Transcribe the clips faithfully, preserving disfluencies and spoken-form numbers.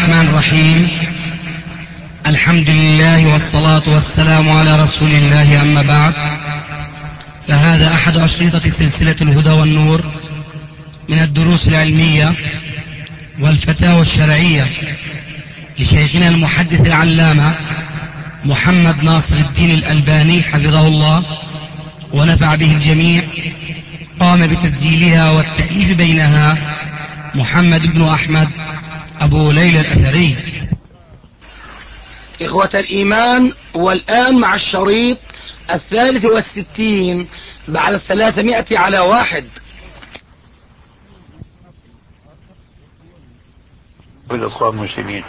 الرحمن الرحيم. الحمد لله والصلاة والسلام على رسول الله، أما بعد، فهذا أحد أشرطة سلسلة الهدى والنور من الدروس العلمية والفتاوى الشرعية لشيخنا المحدث العلامة محمد ناصر الدين الألباني حفظه الله ونفع به الجميع. قام بتسجيلها والتأليف بينها محمد بن أحمد أبو ليلى الأثري. إخوة الإيمان، والآن مع الشريط الثالث والستين بعد الثلاثمائة على واحد. بالأخوة المسلمين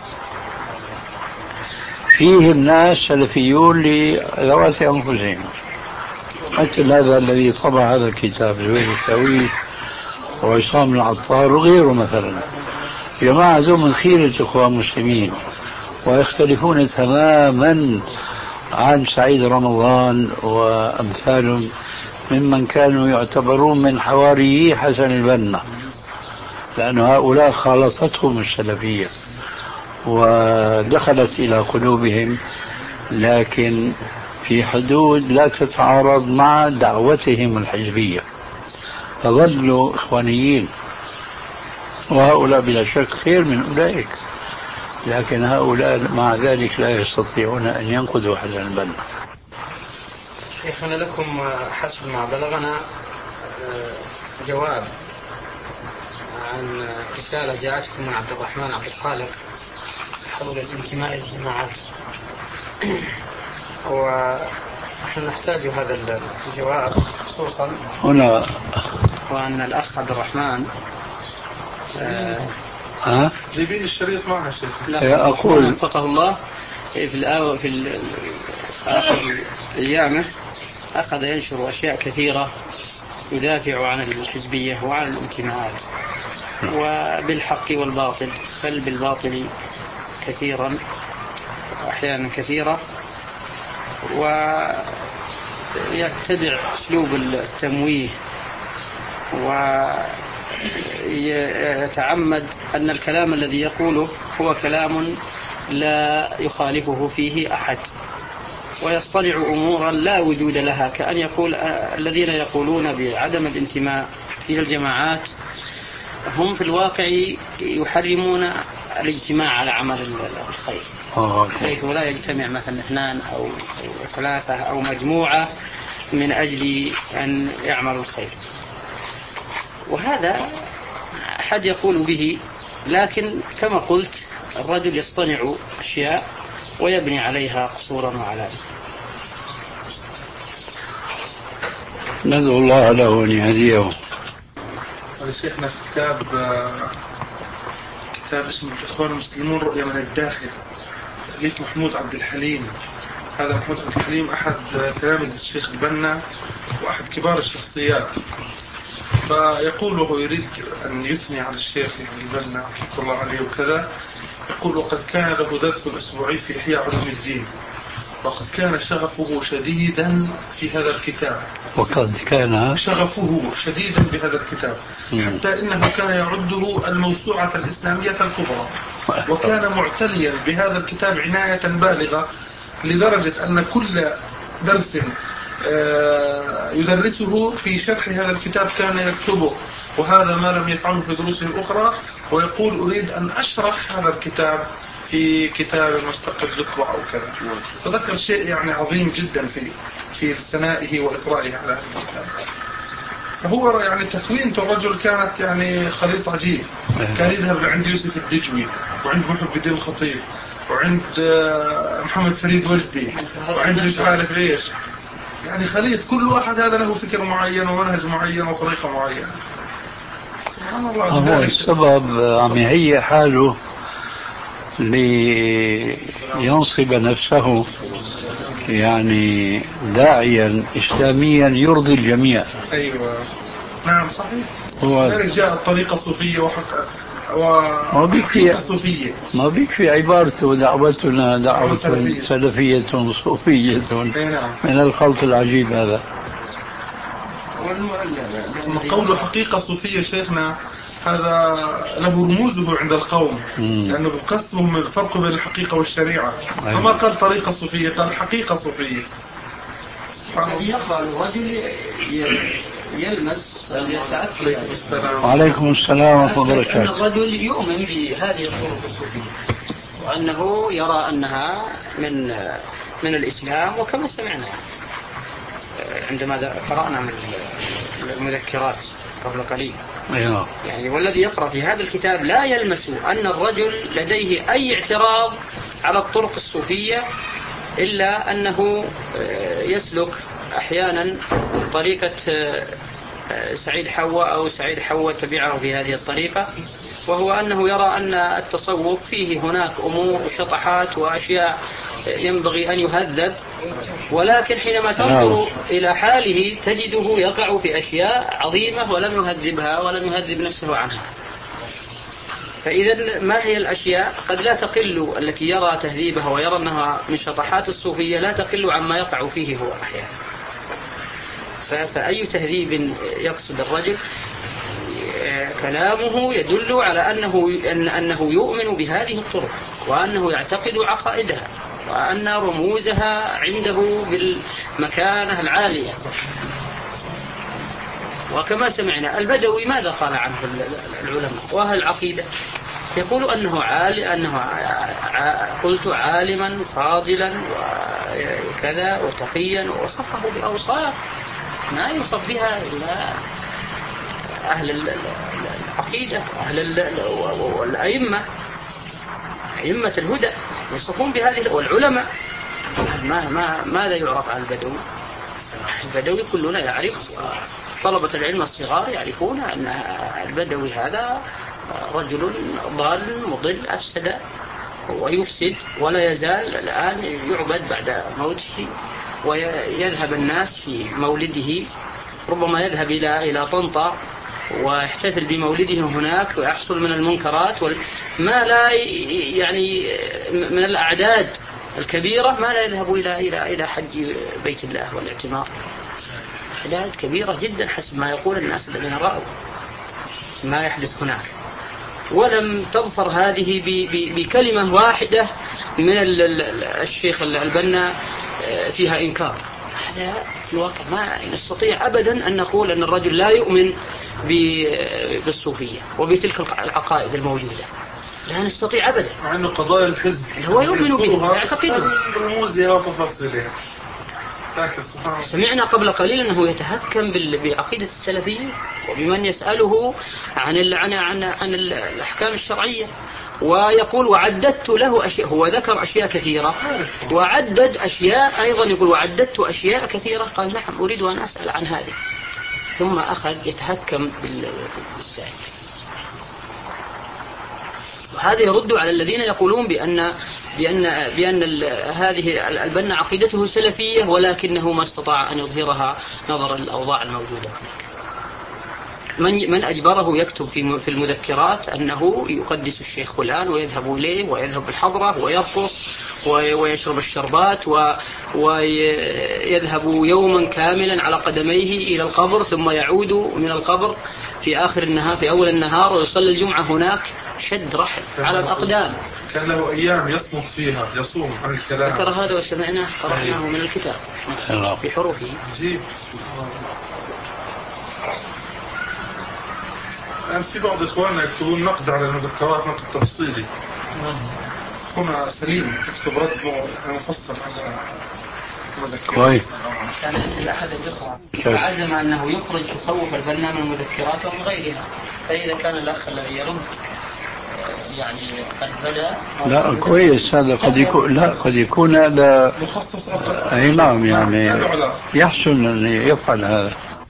فيهم ناس سلفيون لذوات أنفسهم، مثل هذا الذي طبع هذا الكتاب زويل الشاويش وعصام العطار وغيره مثلا. جماعة ذو من خيرة الأخوة المسلمين ويختلفون تماما عن سعيد رمضان وأمثالهم ممن كانوا يعتبرون من حواريي حسن البنا، لأن هؤلاء خالطتهم السلفية ودخلت إلى قلوبهم، لكن في حدود لا تتعارض مع دعوتهم الحزبية، فظلوا إخوانيين. وهؤلاء بلا شك خير من أولئك، لكن هؤلاء مع ذلك لا يستطيعون أن ينقذوا حسن البنا. شيخنا، لكم حسب ما بلغنا جواب عن رسالة جاءتكم من عبد الرحمن عبد الخالق حول الانتماء للجماعات، ونحن نحتاج هذا الجواب خصوصا هنا، وأن الأخ عبد الرحمن ها جيبين الشريط معنا شيخ. لا أقول وفقه الله في الأو في آخر أيامه أخذ ينشر أشياء كثيرة يدافع عن الحزبية وعن الانتماءات، وبالحق والباطل، بل بالباطل كثيرا وأحيانا كثيرة، ويتبع أسلوب التمويه ويتعمد أن الكلام الذي يقوله هو كلام لا يخالفه فيه أحد، ويصطنع أمورا لا وجود لها، كأن يقول الذين يقولون بعدم الانتماء إلى الجماعات هم في الواقع يحرمون الاجتماع على عمل الخير، حيث لا يجتمع مثلا اثنان أو ثلاثة أو مجموعة من أجل أن يعملوا الخير. وهذا أحد يقول به، لكن كما قلت الرجل يصطنع أشياء ويبني عليها قصورا وعلامة. ندعو الله له أن يهديه. شيخنا في كتاب كتاب اسمه الإخوان المسلمون رؤية من الداخل، تأليف محمود عبد الحليم. هذا محمود عبد الحليم أحد تلاميذ الشيخ البنا وأحد كبار الشخصيات، فيقول وهو يريد أن يثني على الشيخ البنا رحمه الله عليه وكذا، يقول: وقد كان له درس أسبوعي في إحياء علوم الدين، وقد كان شغفه شديدا في هذا الكتاب، وقد كان شغفه شديدا بهذا الكتاب حتى إنه كان يعده الموسوعة الإسلامية الكبرى، وكان معتنيا بهذا الكتاب عناية بالغة، لدرجة أن كل درس يدرسه في شرح هذا الكتاب كان يكتبه، وهذا ما لم يفعله في دروسه الأخرى، ويقول: أريد أن أشرح هذا الكتاب في كتاب مستقل يطبع أو كذا. فذكر شيء يعني عظيم جدا في في ثنائه وإطرائه على هذا الكتاب. فهو يعني تكوينته الرجل كانت يعني خليط عجيب. كان يذهب لعند يوسف الدجوي، وعند محب الدين الخطيب، وعند محمد فريد وجدي، وعند مش عارف ايش، يعني خليط كل واحد هذا له فكر معين ومنهج معين وطريقة معينة. سبحان الله. هو السبب عم يهيئ حاله لينصب نفسه يعني داعيا إسلاميا يرضي الجميع. أيوة نعم صحيح. هو جاء الطريقة صوفية وحق وحقيقة صوفية، ما بيك في عبارته دعوتنا دعوة سلفية صوفية من الخلط العجيب هذا. قوله حقيقة صوفية شيخنا هذا له رموزه عند القوم، مم. لأنه بقسمهم الفرق بين الحقيقة والشريعة. أيوة. فما قال طريقة صوفية، قال حقيقة صوفية. الذي يقرأ الرجل يلمس وعليكم السلام ورحمة الله أن وبركاته. الرجل يؤمن بهذه الطرق الصوفية وأنه يرى أنها من من الإسلام، وكما سمعنا عندما قرأنا من المذكرات قبل قليل. أيوة. يعني والذي يقرأ في هذا الكتاب لا يلمس أن الرجل لديه أي اعتراض على الطرق الصوفية، إلا أنه يسلك أحيانا طريقة سعيد حواء أو سعيد حواء تبعه في هذه الطريقة، وهو أنه يرى أن التصوف فيه هناك أمور وشطحات وأشياء ينبغي أن يهذب، ولكن حينما تنظر إلى حاله تجده يقع في أشياء عظيمة ولم يهذبها ولم يهذب نفسه عنها. فإذا ما هي الأشياء قد لا تقل التي يرى تهذيبها ويرى أنها من شطحات الصوفية لا تقل عما يقع فيه هو أحيانا. فأي تهذيب يقصد الرجل كلامه يدل على أنه, أن أنه يؤمن بهذه الطرق وأنه يعتقد عقائدها وأن رموزها عنده بالمكانة العالية. وكما سمعنا البدوي ماذا قال عنه العلماء وأهل العقيدة؟ يقول أنه عالي أنه قلت عالما فاضلا وكذا وتقيا، وصفه بأوصاف ما يوصف بها إلا أهل العقيدة وأهل الأئمة أئمة الهدى يوصفون بهذه، والعلماء ما ما ماذا يعرف عن البدوي؟ البدوي كلنا يعرف، طلبة العلم الصغار يعرفون أن البدوي هذا رجل ضال مضل أفسد ويفسد، ولا يزال الآن يعبد بعد موته، ويذهب الناس في مولده، ربما يذهب إلى إلى طنطا ويحتفل بمولده هناك ويحصل من المنكرات ما لا يعني من الأعداد الكبيرة ما لا يذهب إلى إلى إلى حج بيت الله والاعتمار، أعداد كبيرة جدا حسب ما يقول الناس الذين رأوا ما يحدث هناك. ولم تظفر هذه بكلمة واحدة من الشيخ البنا فيها إنكار. هذا في الواقع ما نستطيع أبدا أن نقول أن الرجل لا يؤمن بالصوفية وبتلك العقائد الموجودة، لا نستطيع أبدا، مع أنه قضايا الحزب هو يؤمن بها يعتقدها رموزها وتفاصيلها. سمعنا قبل قليل أنه يتهكم بعقيدة السلفية وبمن يسأله عن عن عن, عن الأحكام الشرعية، ويقول وعددت له أشياء، هو ذكر أشياء كثيرة وعدد أشياء أيضا، يقول وعددت أشياء كثيرة، قال نعم أريد أن أسأل عن هذه، ثم أخذ يتهكم بالسائل. وهذا يرد على الذين يقولون بأن بأن بأن هذه البنا عقيدته سلفية ولكنه ما استطاع أن يظهرها نظرا للأوضاع الموجودة هناك. من من أجبره يكتب في في المذكرات أنه يقدس الشيخ فلان ويذهب إليه ويذهب بالحضرة ويرقص ويشرب الشربات ويذهب يوما كاملا على قدميه إلى القبر ثم يعود من القبر في آخر النهار في أول النهار ويصلي الجمعة هناك شد رحل على الأقدام. كان له أيام يصمت فيها يصوم عن الكلام. ذكر هذا وسمعناه قرأناه من الكتاب بحروفه. عجيب. الآن في بعض إخواننا يكتبون نقد على المذكرات، نقد تفصيلي. هنا سليم يكتب رد مفصل على المذكرات. كويس. كان الأحد يقرأ عزم أنه يخرج تصوف البنا من المذكرات ومن غيرها، فإذا كان الأخ الذي يرد يعني قد بدأ لا كويس هذا قد يكون لا قد يكون هذا مخصص أي نعم يعني يحسن أن يفعل هذا.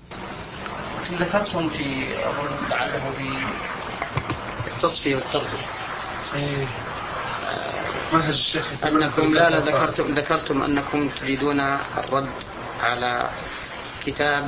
ذكرتم في أظن لعله في التصفية والتربية منهج الشيخ أنكم لا لا ذكرتم ذكرتم أنكم تريدون الرد على كتاب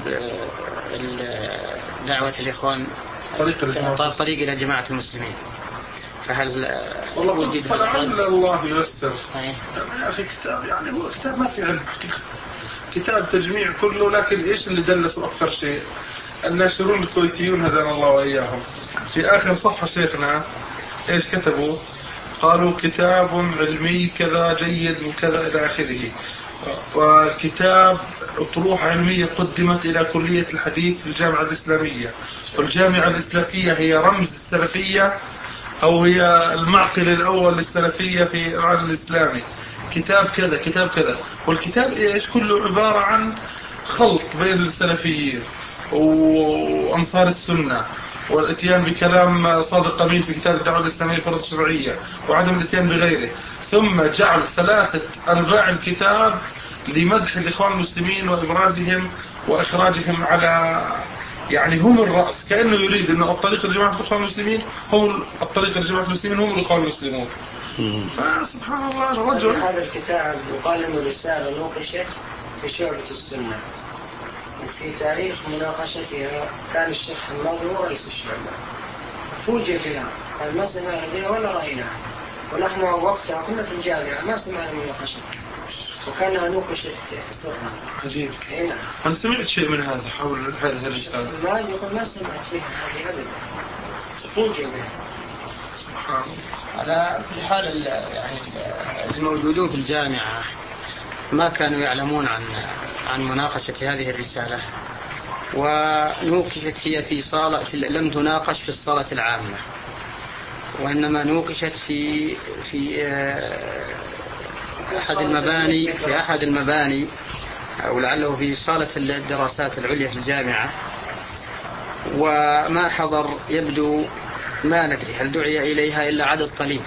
دعوة الإخوان طريق طريق إلى جماعة المسلمين، فهل وجد فلعل الله ييسر يا أخي كتاب يعني هو كتاب ما في علم حقيقة، كتاب تجميع كله، لكن إيش اللي دلسوا أكثر شيء الناشرون الكويتيون هدانا الله وإياهم في آخر صفحة شيخنا إيش كتبوا؟ قالوا كتاب علمي كذا جيد وكذا إلى آخره، والكتاب أطروحة علمية قدمت إلى كلية الحديث في الجامعة الإسلامية، والجامعة الإسلامية هي رمز السلفية أو هي المعقل الأول للسلفية في العالم الإسلامي. كتاب كذا كتاب كذا، والكتاب إيش كله عبارة عن خلط بين السلفيين وأنصار السنة، والاتيان بكلام صادق قميل في كتاب الدعوة الإسلامية الفرض الشرعية وعدم الاتيان بغيره، ثم جعل ثلاثة أرباع الكتاب لمدح الإخوان المسلمين وإبرازهم وإخراجهم على يعني هم الرأس، كأنه يريد أن الطريق لجماعة الإخوان المسلمين هم الطريق لجماعة المسلمين هم الإخوان المسلمون. فسبحان الله الرجل. هذا الكتاب يقال انه رسالة نوقشت في شعبة السنة، وفي تاريخ مناقشتها كان الشيخ حماد هو رئيس الشعبة، فوجئ بها، قال ما سمعنا بها ولا رأيناها، ونحن وقتها كنا في الجامعة ما سمعنا مناقشتها، وكانها نوقشت سرا. عجيب. هنا. أنا سمعت شيء من هذا حول هذه الرسالة. ما يقول ما سمعت بها هذه أبدا. فوجئ بها. سبحان الله. على كل حال يعني الموجودون في الجامعة ما كانوا يعلمون عن عن مناقشة هذه الرسالة، ونوقشت هي في صالة في لم تناقش في الصالة العامة، وإنما نوقشت في في أحد المباني في أحد المباني أو لعله في صالة الدراسات العليا في الجامعة، وما حضر يبدو ما ندري هل دعي إليها إلا عدد قليل،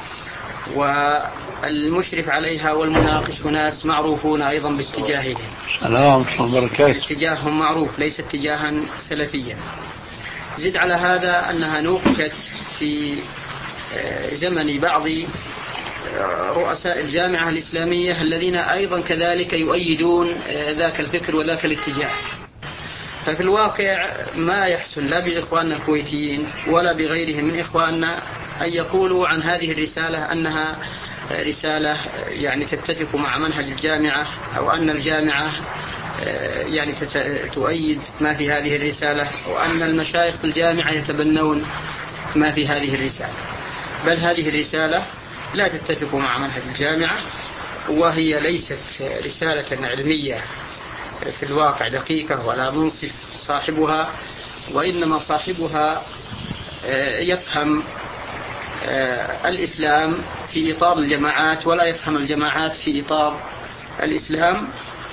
والمشرف عليها والمناقش ناس معروفون أيضا باتجاههم. سلام وبركاته. اتجاههم معروف ليس اتجاها سلفيا. زد على هذا أنها نوقشت في زمن بعض رؤساء الجامعة الإسلامية الذين أيضا كذلك يؤيدون ذاك الفكر وذاك الاتجاه. ففي الواقع ما يحسن لا بإخواننا الكويتيين ولا بغيرهم من إخواننا أن يقولوا عن هذه الرسالة أنها رسالة يعني تتفق مع منهج الجامعة، أو أن الجامعة يعني تؤيد ما في هذه الرسالة، وأن المشايخ في الجامعة يتبنون ما في هذه الرسالة. بل هذه الرسالة لا تتفق مع منهج الجامعة، وهي ليست رسالة علمية في الواقع دقيقة ولا منصف صاحبها، وإنما صاحبها يفهم الإسلام في إطار الجماعات ولا يفهم الجماعات في إطار الإسلام،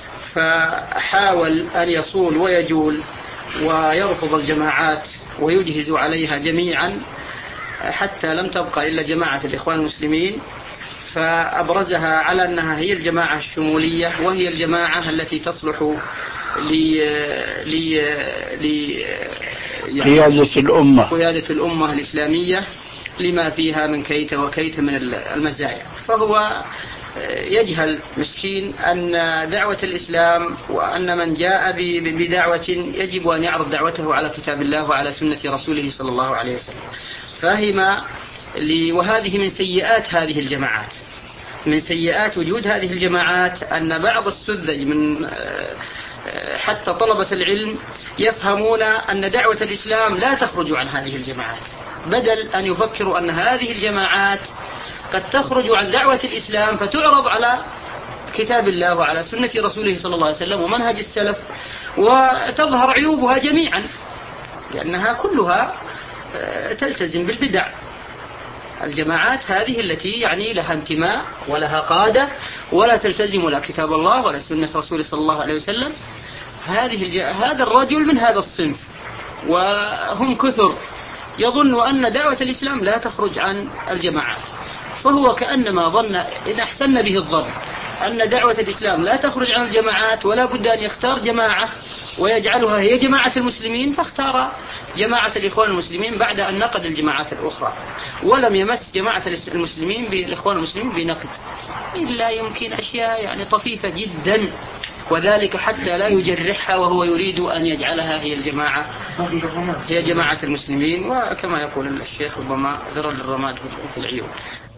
فحاول أن يصول ويجول ويرفض الجماعات ويجهز عليها جميعا حتى لم تبقى إلا جماعة الإخوان المسلمين، فأبرزها على أنها هي الجماعة الشمولية، وهي الجماعة التي تصلح ل ل ل قيادة الأمة قيادة الأمة الإسلامية لما فيها من كيت وكيت من المزايا. فهو يجهل مسكين أن دعوة الإسلام وأن من جاء بدعوة يجب أن يعرض دعوته على كتاب الله وعلى سنة رسوله صلى الله عليه وسلم. فهم لي، وهذه من سيئات هذه الجماعات، من سيئات وجود هذه الجماعات أن بعض السذج من حتى طلبة العلم يفهمون أن دعوة الإسلام لا تخرج عن هذه الجماعات، بدل أن يفكروا أن هذه الجماعات قد تخرج عن دعوة الإسلام فتعرض على كتاب الله وعلى سنة رسوله صلى الله عليه وسلم ومنهج السلف، وتظهر عيوبها جميعا لأنها كلها تلتزم بالبدع. الجماعات هذه التي يعني لها انتماء ولها قادة ولا تلتزم لا كتاب الله ولا سنة رسوله صلى الله عليه وسلم، هذه الج... هذا الرجل من هذا الصنف، وهم كثر يظن أن دعوة الإسلام لا تخرج عن الجماعات، فهو كأنما ظن إن أحسن به الظن أن دعوة الإسلام لا تخرج عن الجماعات ولا بد أن يختار جماعة ويجعلها هي جماعة المسلمين، فاختار جماعة الإخوان المسلمين بعد أن نقد الجماعات الأخرى، ولم يمس جماعة المسلمين بالإخوان المسلمين بنقد إلا يمكن أشياء يعني طفيفة جدا، وذلك حتى لا يجرحها وهو يريد أن يجعلها هي الجماعة هي جماعة المسلمين، وكما يقول الشيخ ربما ذر الرماد في العيون.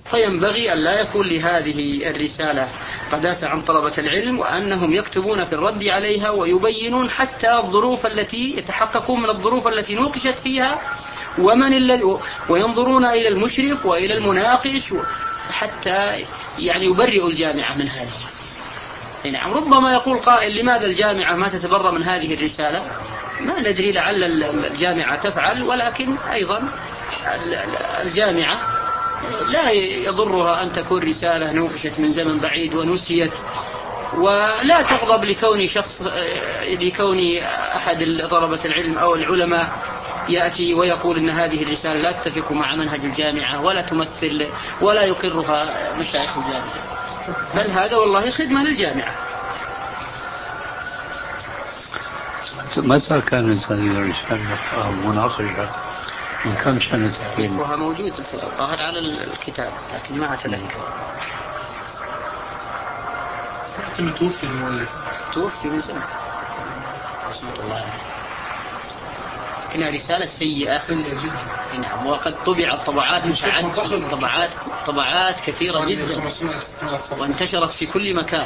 فينبغي أن لا يكون لهذه الرسالة قداسة عن طلبة العلم، وأنهم يكتبون في الرد عليها ويبينون حتى الظروف التي يتحققون من الظروف التي نوقشت فيها، ومن الذي، وينظرون إلى المشرف وإلى المناقش حتى يعني يبرئوا الجامعة من هذه. نعم، ربما يقول قائل لماذا الجامعة ما تتبرأ من هذه الرسالة؟ ما ندري، لعل الجامعة تفعل، ولكن أيضا الجامعة لا يضرها أن تكون رسالة نوقشت من زمن بعيد ونسيت، ولا تغضب لكون شخص لكون أحد طلبة العلم أو العلماء يأتي ويقول إن هذه الرسالة لا تتفق مع منهج الجامعة ولا تمثل ولا يقرها مشايخ الجامعة، بل هذا والله خدمة للجامعة. متى كانت هذه الرسالة أو مناقشة؟ من كم سنة تقريبا؟ وها موجود في الظاهر على الكتاب لكن ما أتذكر. لكن توفي المؤلف، توفي من سنة رحمة الله عليه. كنا رسالة سيئة سيئة جدا. نعم، وقد طبعت طبعات متعددة، طبعات طبعات كثيرة جدا، وانتشرت في كل مكان.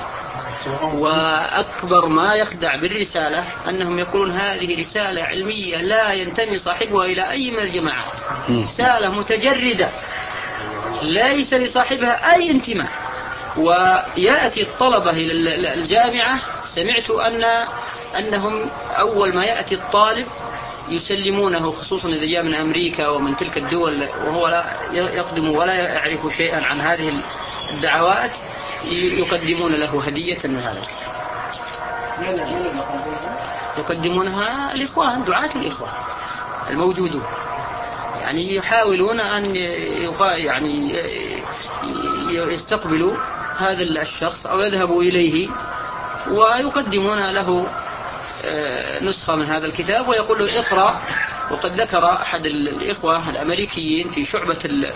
وأكبر ما يخدع بالرسالة أنهم يقولون هذه رسالة علمية لا ينتمي صاحبها إلى أي من الجماعات، رسالة متجردة ليس لصاحبها أي انتماء. ويأتي الطلبة إلى الجامعة، سمعت أن أنهم أول ما يأتي الطالب يسلمونه، خصوصا إذا جاء من أمريكا ومن تلك الدول وهو لا يقدم ولا يعرف شيئا عن هذه الدعوات، يقدمون له هدية من هذا الكتاب. يقدمونها الإخوان، دعاة الإخوان الموجودون، يعني يحاولون أن يعني يستقبلوا هذا الشخص أو يذهبوا إليه ويقدمون له نسخة من هذا الكتاب ويقول له اقرأ. وقد ذكر أحد الإخوة الأمريكيين في شعبة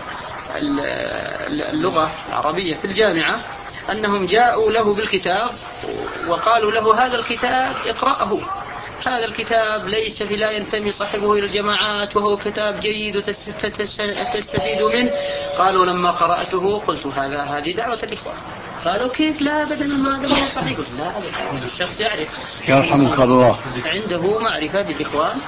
اللغة العربية في الجامعة أنهم جاءوا له بالكتاب وقالوا له هذا الكتاب اقرأه، هذا الكتاب ليس لا ينتمي صاحبه إلى الجماعات وهو كتاب جيد وتستفيد منه. قالوا لما قرأته قلت هذا هذه دعوة الإخوان. قالوا كيف؟ لا أبدا، ما هذا ما صحيح. قلت لا أبدا، الشخص يعرف، يرحمك الله، عنده معرفة بالإخوان.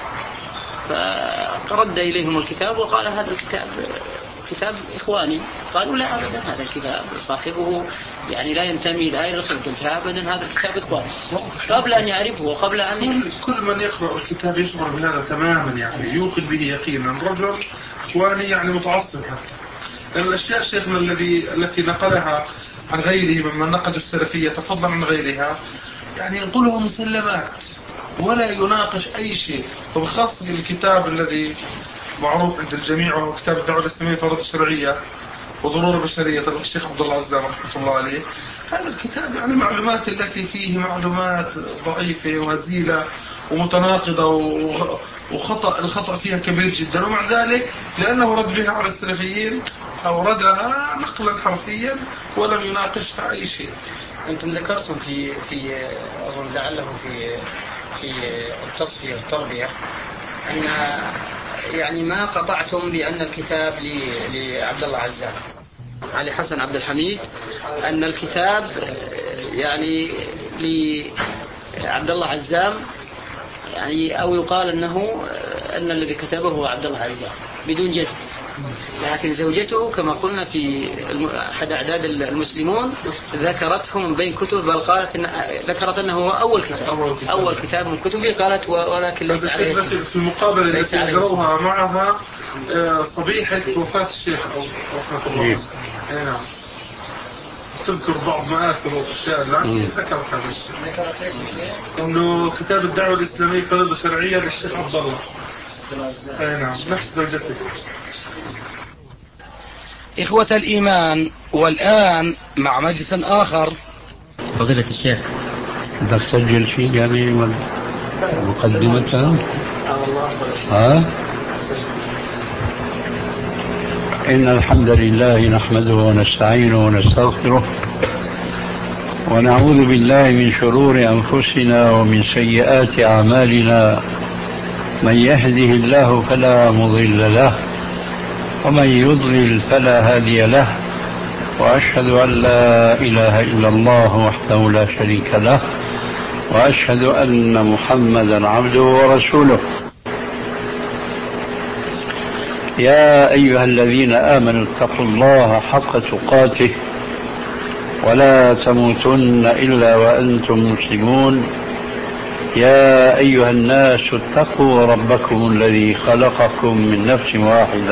فرد إليهم الكتاب وقال هذا الكتاب كتاب إخواني. قالوا لا أبدا، هذا الكتاب صاحبه يعني لا ينتمي لا إلى الخلق. قلت أبدا، هذا الكتاب إخواني، قبل أن يعرفه وقبل أن كل, كل من يقرأ الكتاب يشعر بهذا تماما، يعني يوقن به يقينا. الرجل إخواني يعني متعصب حتى. لأن الأشياء شيخنا الذي التي نقلها عن غيره ممن نقدوا السلفية فضلا عن غيرها، يعني ينقلها مسلمات ولا يناقش أي شيء. وبخاصة الكتاب الذي معروف عند الجميع وهو كتاب الدعوة الإسلامية فرض الشرعية وضرورة بشرية طبعا الشيخ عبد الله عزام رحمة الله عليه. هذا الكتاب يعني المعلومات التي فيه معلومات ضعيفة وهزيلة ومتناقضة وخطأ الخطأ فيها كبير جدا، ومع ذلك لأنه رد بها على السلفيين أوردها نقلا حرفيا ولم يناقشها أي شيء. أنتم ذكرتم في في أظن لعله في في التصفية التربية أن يعني ما قطعتم بأن الكتاب لعبد الله عزام علي حسن عبد الحميد، أن الكتاب يعني لعبد الله عزام، يعني أو يقال أنه أن الذي كتبه هو عبد الله عزام بدون جزم. لكن زوجته كما قلنا في أحد أعداد المسلمون ذكرته من بين كتب، بل قالت إن ذكرت أنه هو أول كتاب أول كتاب من كتبه، قالت ولكن ليس عليه اسم. في المقابلة التي ذكروها معها صبيحة وفاة الشيخ أو رحمة الله. نعم، تذكر بعض مآثر وأشياء لكن ذكرت هذا الشيء، ذكرت ايش إنه كتاب الدعوة الإسلامية فريضة شرعية للشيخ عبد الله. أي نعم، نفس زوجته. إخوة الإيمان، والآن مع مجلس آخر. فضيلة الشيخ، بدك تسجل شيء يعني ولا مقدمة؟ ها؟ إن الحمد لله نحمده ونستعينه ونستغفره ونعوذ بالله من شرور أنفسنا ومن سيئات أعمالنا. من يهده الله فلا مضل له ومن يضلل فلا هادي له، وأشهد أن لا إله إلا الله وحده لا شريك له، وأشهد أن محمدا عبده ورسوله. يا أيها الذين آمنوا اتقوا الله حق تقاته ولا تموتن إلا وأنتم مسلمون. يا أيها الناس اتقوا ربكم الذي خلقكم من نفس واحدة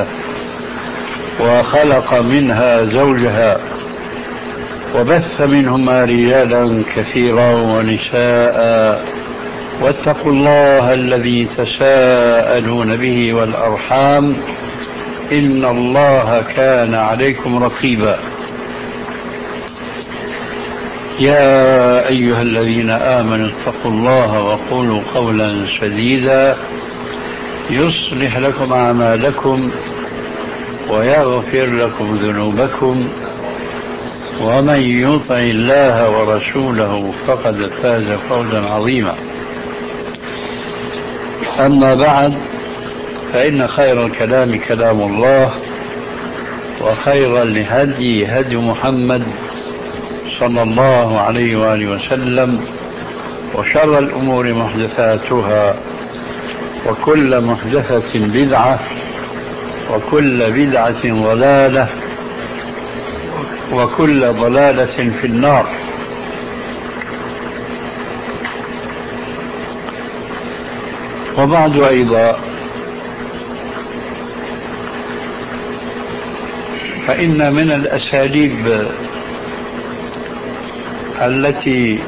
وخلق منها زوجها وبث منهما رجالا كثيرا ونساء، واتقوا الله الذي تساءلون به والأرحام إن الله كان عليكم رقيبا. يا أيها الذين آمنوا اتقوا الله وقولوا قولا سديدا يصلح لكم أعمالكم ويغفر لكم ذنوبكم، ومن يطع الله ورسوله فقد فاز فوزا عظيما. أما بعد، فإن خير الكلام كلام الله، وخير الهدي هدي محمد صلى الله عليه وآله وسلم، وشر الأمور محدثاتها، وكل محدثة بدعة، وكل بدعة ضلالة، وكل ضلالة في النار. وبعد أيضا، فإن من الأساليب التي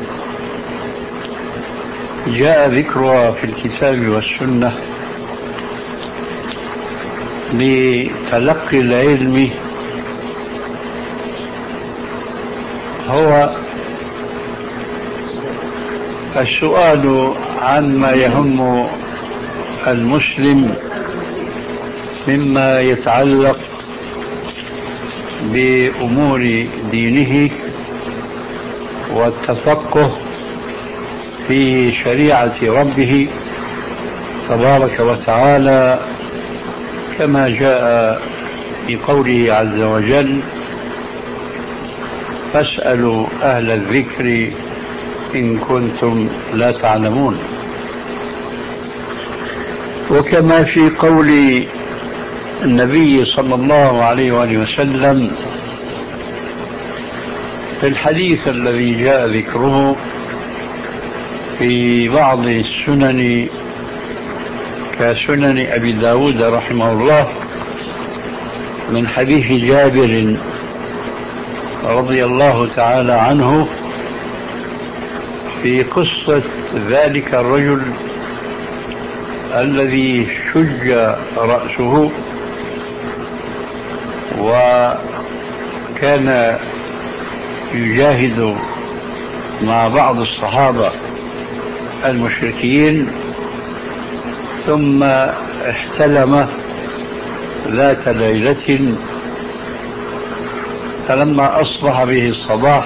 جاء ذكرها في الكتاب والسنة لتلقي العلم هو السؤال عما يهم المسلم مما يتعلق بأمور دينه والتفقه في شريعة ربه تبارك وتعالى، كما جاء في قوله عز وجل: فاسألوا أهل الذكر إن كنتم لا تعلمون. وكما في قول النبي صلى الله عليه وآله وسلم في الحديث الذي جاء ذكره في بعض السنن كسنن أبي داود رحمه الله، من حديث جابر رضي الله تعالى عنه في قصة ذلك الرجل الذي شج رأسه وكان يجاهد مع بعض الصحابة المشركين، ثم احتلم ذات ليلة، فلما أصبح به الصباح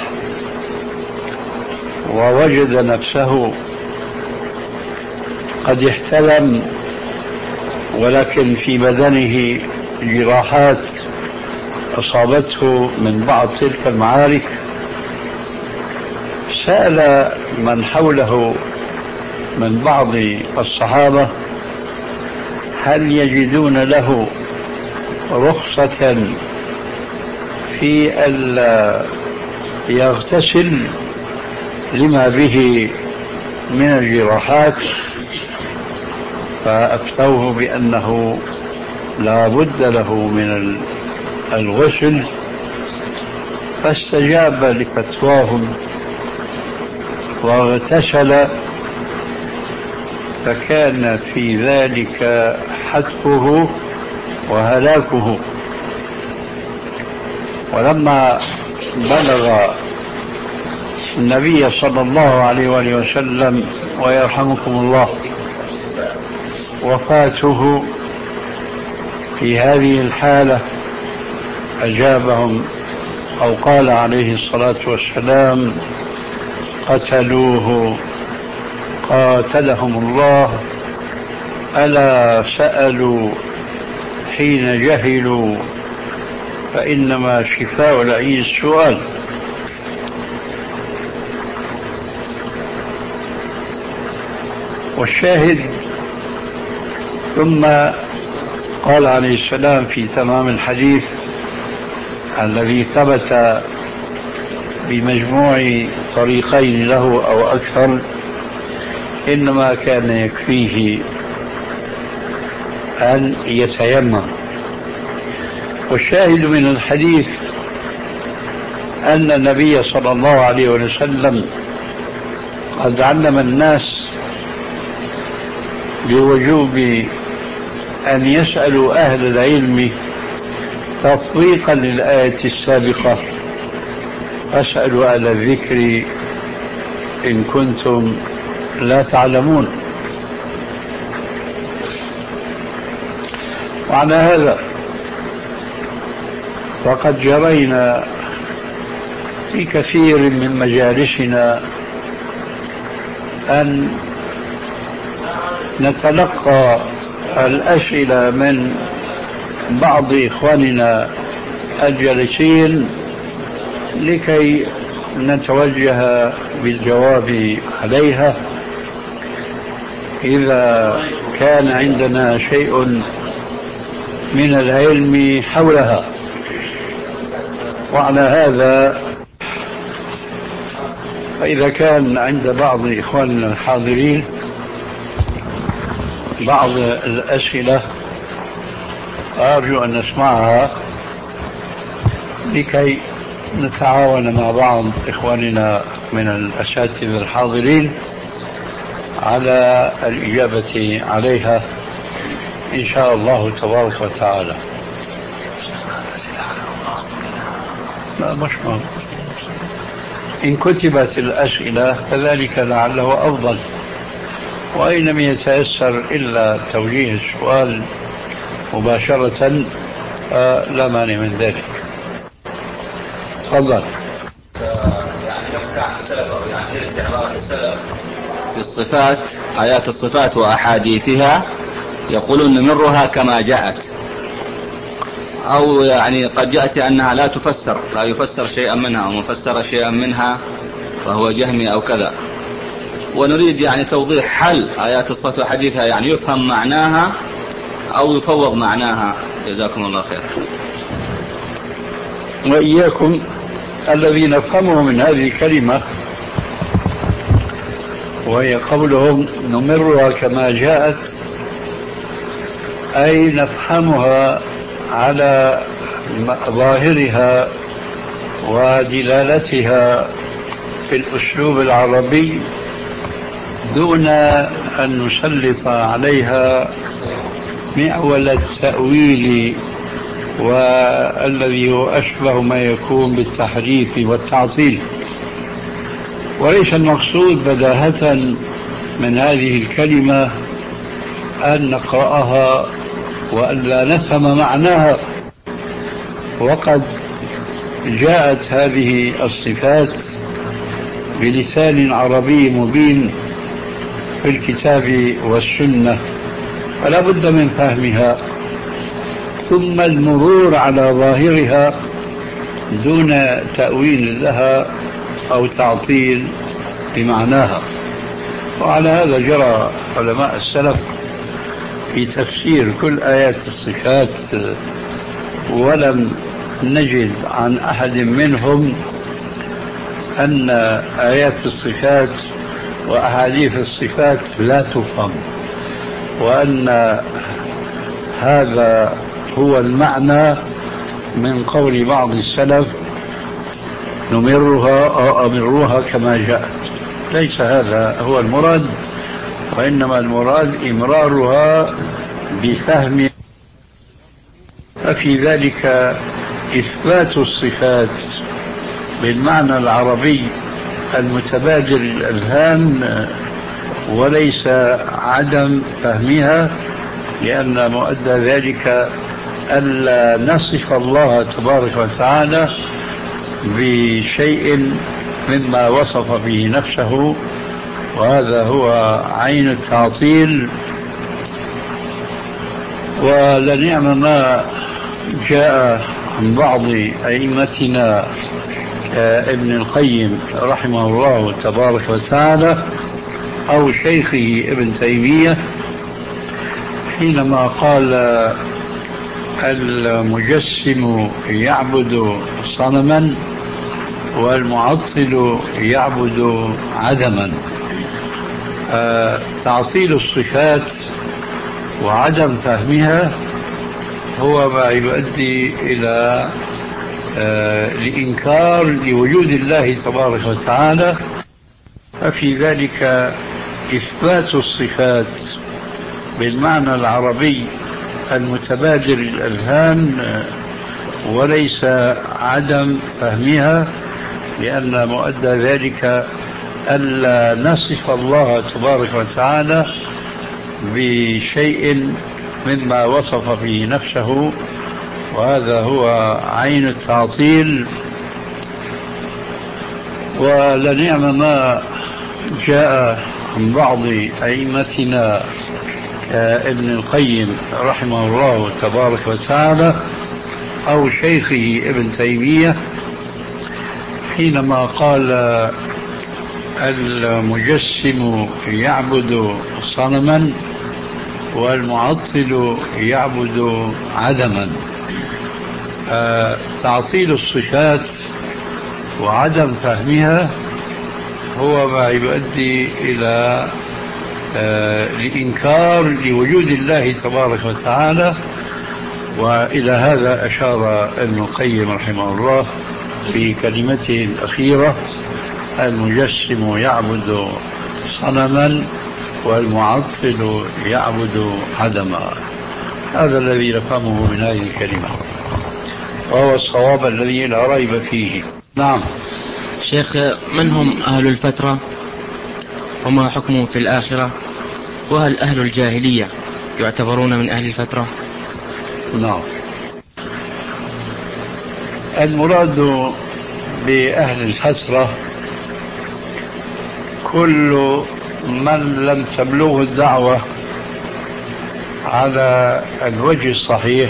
ووجد نفسه قد احتلم ولكن في بدنه جراحات أصابته من بعض تلك المعارك، سأل من حوله من بعض الصحابة هل يجدون له رخصة في ألا يغتسل لما به من الجراحات، فأفتوه بأنه لا بد له من الغسل، فاستجاب لفتواهم واغتسل، فكان في ذلك حتفه وهلاكه. ولما بلغ النبي صلى الله عليه وآله وسلم ويرحمكم الله وفاته في هذه الحالة، أجابهم أو قال عليه الصلاة والسلام: قتلوه قاتلهم الله، ألا سألوا حين جهلوا فإنما شفاء العي السؤال. والشاهد ثم قال عليه السلام في تمام الحديث الذي ثبت بمجموع طريقين له أو أكثر إنما كان يكفيه أن يتيمم. والشاهد من الحديث أن النبي صلى الله عليه وسلم قد علم الناس بوجوب أن يسألوا أهل العلم تطبيقا للآية السابقة: فاسألوا أهل الذكر إن كنتم لا تعلمون. وعلى هذا فقد جرينا في كثير من مجالسنا أن نتلقى الأسئلة من بعض إخواننا الجالسين لكي نتوجه بالجواب عليها إذا كان عندنا شيء من العلم حولها. وعلى هذا فإذا كان عند بعض إخواننا الحاضرين بعض الأسئلة أرجو أن نسمعها لكي نتعاون مع بعض إخواننا من الأساتذة الحاضرين على الإجابة عليها إن شاء الله تبارك وتعالى. لا مش مهم. إن كتبت الأسئلة فذلك لعله أفضل، وإن لم يتيسر إلا توجيه السؤال مباشرة لا مانع من ذلك. تفضل. يعني يحكى عن السلف أو يعني استعمال السلف في الصفات، آيات الصفات وأحاديثها، يقولون نمرها كما جاءت، أو يعني قد جاءت أنها لا تفسر، لا يفسر شيئا منها، ومفسر شيئا منها فهو جهمي أو كذا. ونريد يعني توضيح حل آيات الصفات وحديثها، يعني يفهم معناها أو يفوض معناها. جزاكم الله خير. وإياكم الذي نفهمه من هذه الكلمة وهي قولهم نمرها كما جاءت، أي نفهمها على ظاهرها ودلالتها في الأسلوب العربي دون أن نسلط عليها معول التأويل والذي هو أشبه ما يكون بالتحريف والتعطيل. وليس المقصود بداهة من هذه الكلمة أن نقرأها وأن لا نفهم معناها، وقد جاءت هذه الصفات بلسان عربي مبين في الكتاب والسنة، فلا بد من فهمها ثم المرور على ظاهرها دون تأويل لها أو تعطيل بمعناها. وعلى هذا جرى علماء السلف في تفسير كل آيات الصفات، ولم نجد عن أحد منهم أن آيات الصفات وأحاديث الصفات لا تفهم، وأن هذا هو المعنى من قول بعض السلف نمرها أو أمروها كما جاءت. ليس هذا هو المراد، وإنما المراد إمرارها بفهم. ففي ذلك إثبات الصفات بالمعنى العربي المتبادر للأذهان، وليس عدم فهمها، لأن مؤدى ذلك ألا نصف الله تبارك وتعالى بشيء مما وصف به نفسه، وهذا هو عين التعطيل. ولنعم ما جاء عن بعض أئمتنا كابن القيم رحمه الله تبارك وتعالى أو شيخه ابن تيمية حينما قال المجسم يعبد صنما والمعطل يعبد عدما. آه تعطيل الصفات وعدم فهمها هو ما يؤدي إلى آه الإنكار لوجود الله تبارك وتعالى. ففي ذلك إثبات الصفات بالمعنى العربي المتبادر الأذهان وليس عدم فهمها، لأن مؤدى ذلك ألا نصف الله تبارك وتعالى بشيء مما وصف به نفسه، وهذا هو عين التعطيل. ولنعم ما جاء عن بعض أئمتنا كابن القيم رحمه الله تبارك وتعالى أو شيخه ابن تيمية حينما قال المجسم يعبد صنما والمعطل يعبد عدما. آه تعطيل الصفات وعدم فهمها هو ما يؤدي إلى آه الإنكار لوجود الله تبارك وتعالى. وإلى هذا أشار ابن القيم رحمه الله في كلمته الأخيرة: المجسم يعبد صنما والمعطل يعبد عدما. هذا الذي نفهمه من هذه الكلمة، وهو الصواب الذي لا ريب فيه. نعم. شيخ، من هم أهل الفترة وما حكمهم في الآخرة؟ وهل أهل الجاهلية يعتبرون من أهل الفترة؟ نعم. المراد بأهل الفترة كل من لم تبلغه الدعوة على الوجه الصحيح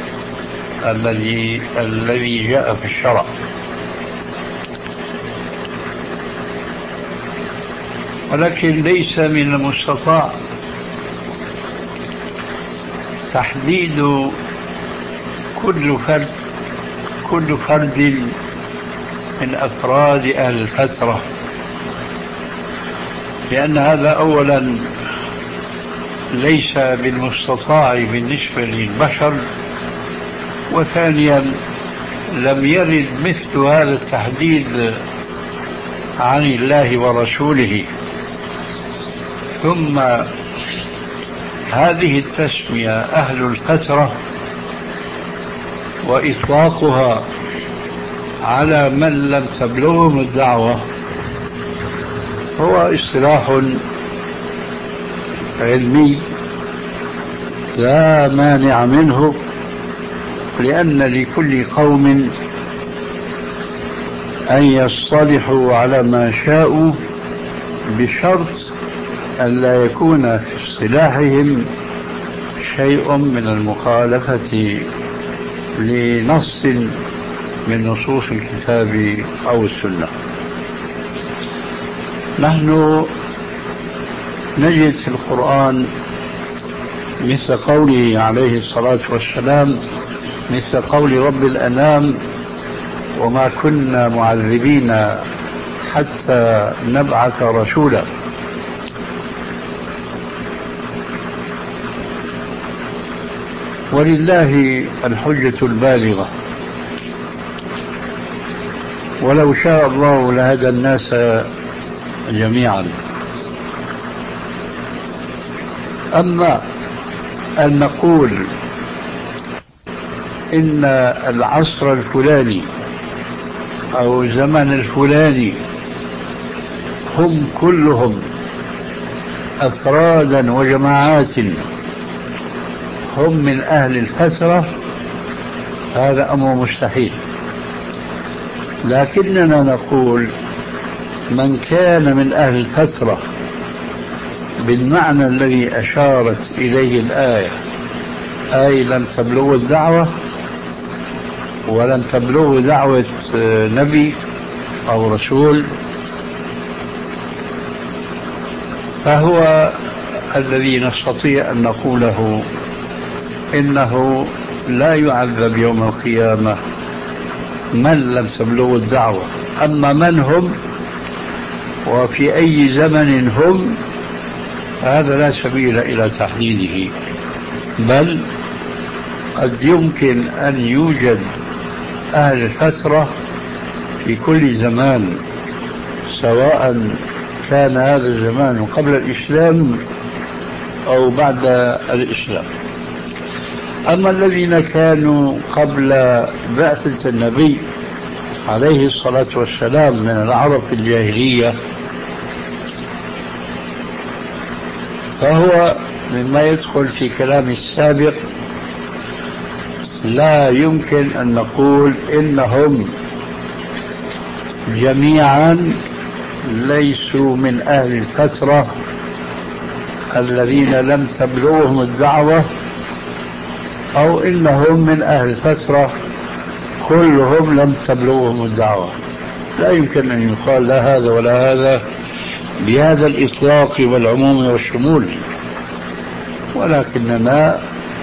الذي الذي جاء في الشرع. ولكن ليس من المستطاع تحديد كل فرد كل فرد من أفراد أهل الفترة، لأن هذا أولا ليس بالمستطاع بالنسبة للبشر، وثانيا لم يرد مثل هذا التحديد عن الله ورسوله. ثم هذه التسمية أهل الفترة وإطلاقها على من لم تبلغهم الدعوة هو اصطلاح علمي لا مانع منه، لأن لكل قوم أن يصطلحوا على ما شاءوا بشرط أن لا يكون في اصطلاحهم شيء من المخالفة لنص من نصوص الكتاب أو السنة. نحن نجد في القرآن مثل قوله عليه الصلاة والسلام، مثل قول رب الأنام: وما كنا معذبين حتى نبعث رسولا. ولله الحجة البالغة، ولو شاء الله لهدى الناس جميعا. أما أن نقول إن العصر الفلاني أو الزمن الفلاني هم كلهم أفرادا وجماعات هم من أهل الفترة، هذا أمر مستحيل. لكننا نقول من كان من أهل الفترة بالمعنى الذي أشارت إليه الآية، أي لم تبلغ الدعوة ولم تبلغه دعوة نبي أو رسول فهو الذي نستطيع أن نقوله إنه لا يعذب يوم القيامة من لم تبلغ الدعوة. أما من هم وفي أي زمن هم هذا لا سبيل إلى تحديده، بل قد يمكن أن يوجد أهل الفترة في كل زمان، سواء كان هذا الزمان قبل الإسلام أو بعد الإسلام. أما الذين كانوا قبل بعثة النبي عليه الصلاة والسلام من العرب في الجاهلية فهو مما يدخل في كلام السابق. لا يمكن أن نقول إنهم جميعا ليسوا من أهل الفترة الذين لم تبلغهم الدعوة، أو إنهم من أهل الفترة كلهم لم تبلغهم الدعوة. لا يمكن أن يقال لا هذا ولا هذا بهذا الإطلاق والعموم والشمول، ولكننا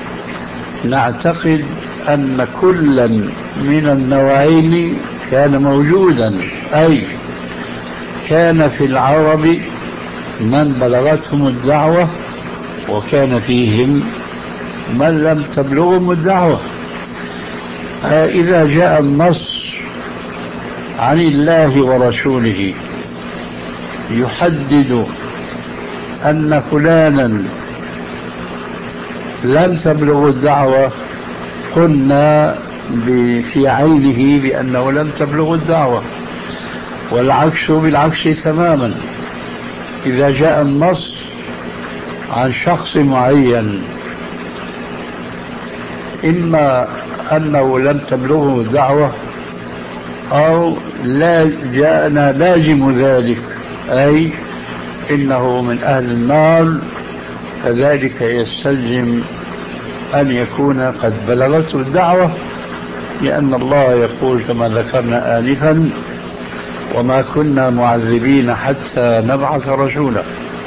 نعتقد أن كلا من النوعين كان موجودا، أي كان في العرب من بلغتهم الدعوة وكان فيهم من لم تبلغهم الدعوة. إذا جاء النص عن الله ورسوله يحدد أن فلانا لم تبلغ الدعوة قلنا في عينه بأنه لم تبلغ الدعوة، والعكس بالعكس تماما. إذا جاء النص عن شخص معين إما أنه لم تبلغه الدعوة أو لا جاءنا لازم ذلك، أي إنه من أهل النار، فذلك يستلزم أن يكون قد بلغته الدعوة، لأن الله يقول كما ذكرنا آنفا: وما كنا معذبين حتى نبعث رسولا.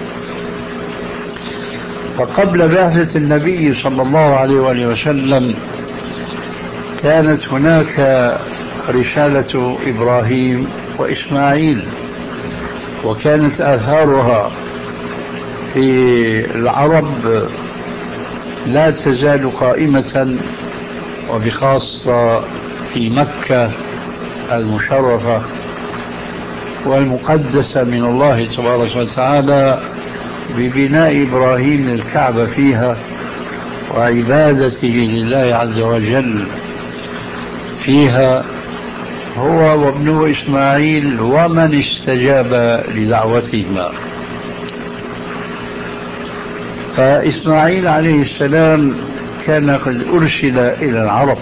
فقبل بعثة النبي صلى الله عليه وآله وسلم كانت هناك رسالة إبراهيم وإسماعيل، وكانت آثارها في العرب لا تزال قائمة، وبخاصة في مكة المشرفة والمقدسة من الله تبارك وتعالى، ببناء إبراهيم الكعبة فيها وعبادته لله عز وجل فيها هو وابنه إسماعيل ومن استجاب لدعوتهما. فإسماعيل عليه السلام كان قد أرسل إلى العرب،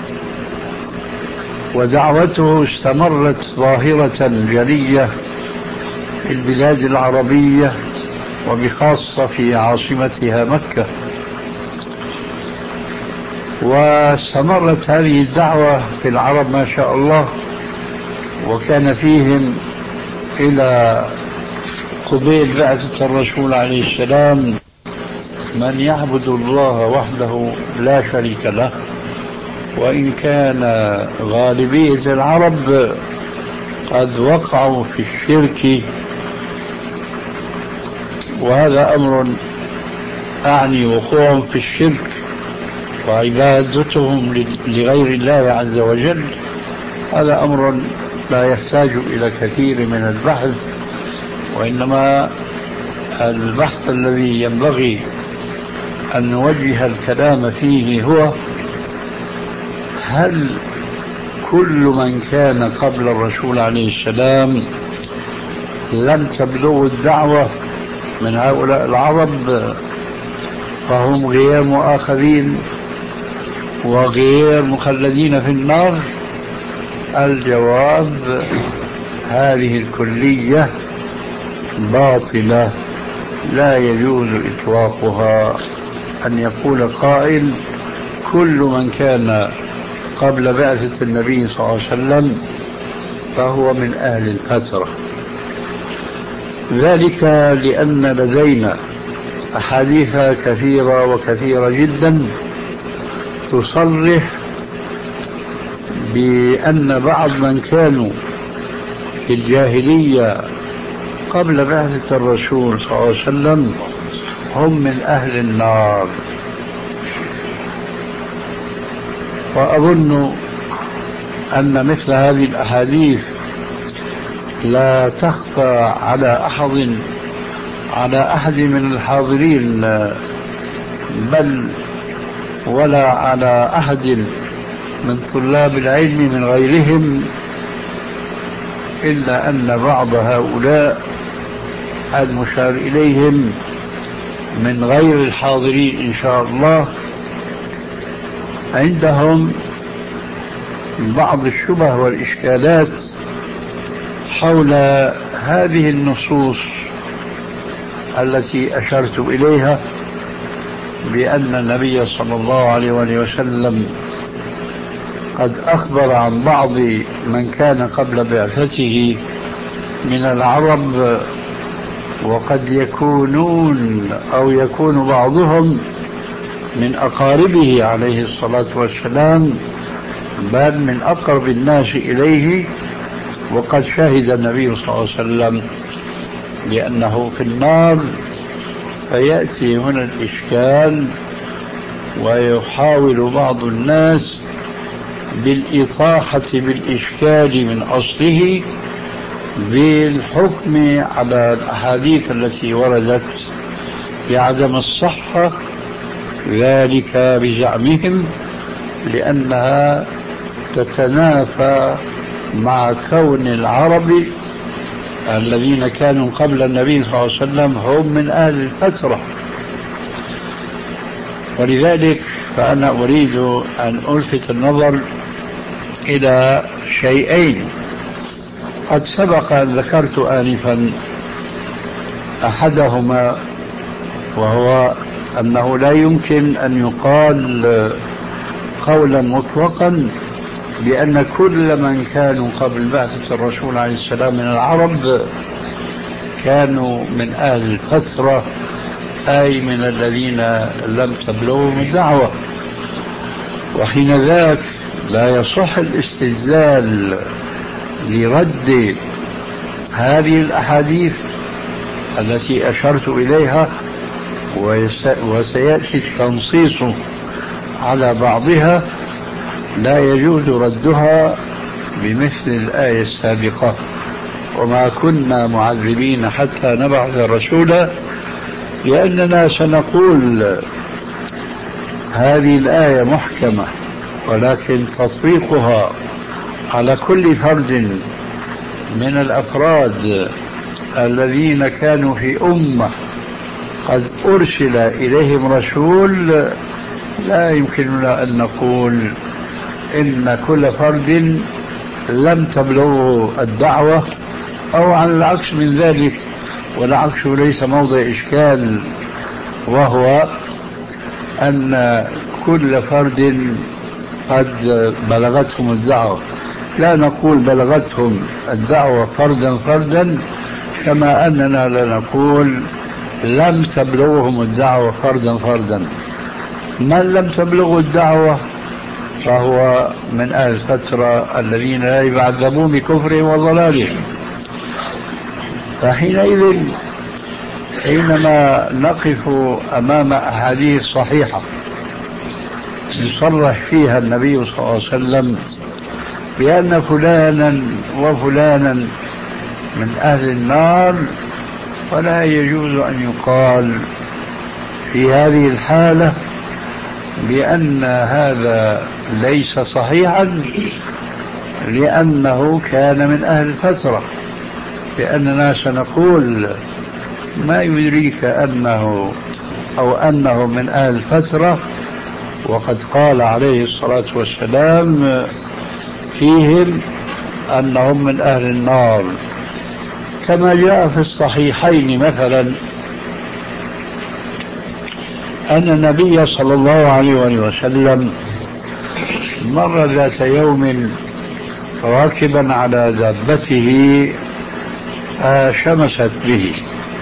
ودعوته استمرت ظاهرة جلية في البلاد العربية وبخاصة في عاصمتها مكة، واستمرت هذه الدعوة في العرب ما شاء الله، وكان فيهم إلى قبيل بعثة الرسول عليه السلام من يعبد الله وحده لا شريك له، وإن كان غالبية العرب قد وقعوا في الشرك، وهذا أمر أعني وقوعهم في الشرك وعبادتهم لغير الله عز وجل، هذا أمر لا يحتاج إلى كثير من البحث، وإنما البحث الذي ينبغي أن نوجه الكلام فيه هو: هل كل من كان قبل الرسول عليه السلام لم تبلغ الدعوة من هؤلاء العرب فهم غير مؤاخذين وغير مخلدين في النار؟ الجواب: هذه الكلية باطلة، لا يجوز إطلاقها. أن يقول قائل: كل من كان قبل بعثة النبي صلى الله عليه وسلم فهو من أهل الفترة. ذلك لأن لدينا أحاديث كثيرة وكثيرة جدا تصرح بأن بعض من كانوا في الجاهلية قبل بعثة الرسول صلى الله عليه وسلم هم من أهل النار. وأظن أن مثل هذه الأحاديث لا تخفى على أحد على أحد من الحاضرين، بل ولا على أحد من طلاب العلم من غيرهم، إلا أن بعض هؤلاء المشار إليهم من غير الحاضرين إن شاء الله عندهم بعض الشبه والإشكالات حول هذه النصوص التي أشرت إليها، بأن النبي صلى الله عليه وسلم قد أخبر عن بعض من كان قبل بعثته من العرب، وقد يكونون أو يكون بعضهم من أقاربه عليه الصلاة والسلام، بل من أقرب الناس إليه. وقد شهد النبي صلى الله عليه وسلم بأنه في النار، فيأتي هنا الإشكال ويحاول بعض الناس بالإطاحة بالإشكال من أصله بالحكم على الأحاديث التي وردت بعدم الصحة، ذلك بزعمهم لأنها تتنافى مع كون العرب الذين كانوا قبل النبي صلى الله عليه وسلم هم من أهل الفترة. ولذلك فأنا أريد أن ألفت النظر إلى شيئين قد سبق أن ذكرت آنفا. أحدهما وهو أنه لا يمكن أن يقال قولا مطلقا بأن كل من كانوا قبل بعثة الرسول عليه السلام من العرب كانوا من أهل الفترة، أي من الذين لم تبلغهم الدعوة، وحين ذاك لا يصح الاستدلال لرد هذه الأحاديث التي أشرت إليها، وسيأتي التنصيص على بعضها. لا يجوز ردها بمثل الآية السابقة: وما كنا معذبين حتى نبعث رسولا، لأننا سنقول هذه الآية محكمة، ولكن تطبيقها على كل فرد من الأفراد الذين كانوا في أمة قد أرسل إليهم رسول، لا يمكننا أن نقول إن كل فرد لم تبلغه الدعوة أو على العكس من ذلك. والعكس ليس موضع إشكال، وهو أن كل فرد قد بلغتهم الدعوة. لا نقول بلغتهم الدعوة فردا فردا، كما أننا لا نقول لم تبلغهم الدعوة فردا فردا. من لم تبلغه الدعوة فهو من أهل الفترة الذين لا يعذبون بكفرهم وضلالهم. فحينئذ حينما نقف أمام أحاديث صحيحة يصرح فيها النبي صلى الله عليه وسلم بأن فلانا وفلانا من أهل النار، فلا يجوز أن يقال في هذه الحالة بأن هذا ليس صحيحا لأنه كان من أهل الفترة، لأننا سنقول ما يدريك أنه أو أنه من أهل الفترة، وقد قال عليه الصلاة والسلام فيهم أنهم من أهل النار، كما جاء في الصحيحين مثلا أن النبي صلى الله عليه وسلم مر ذات يوم راكبا على دابته فشمست به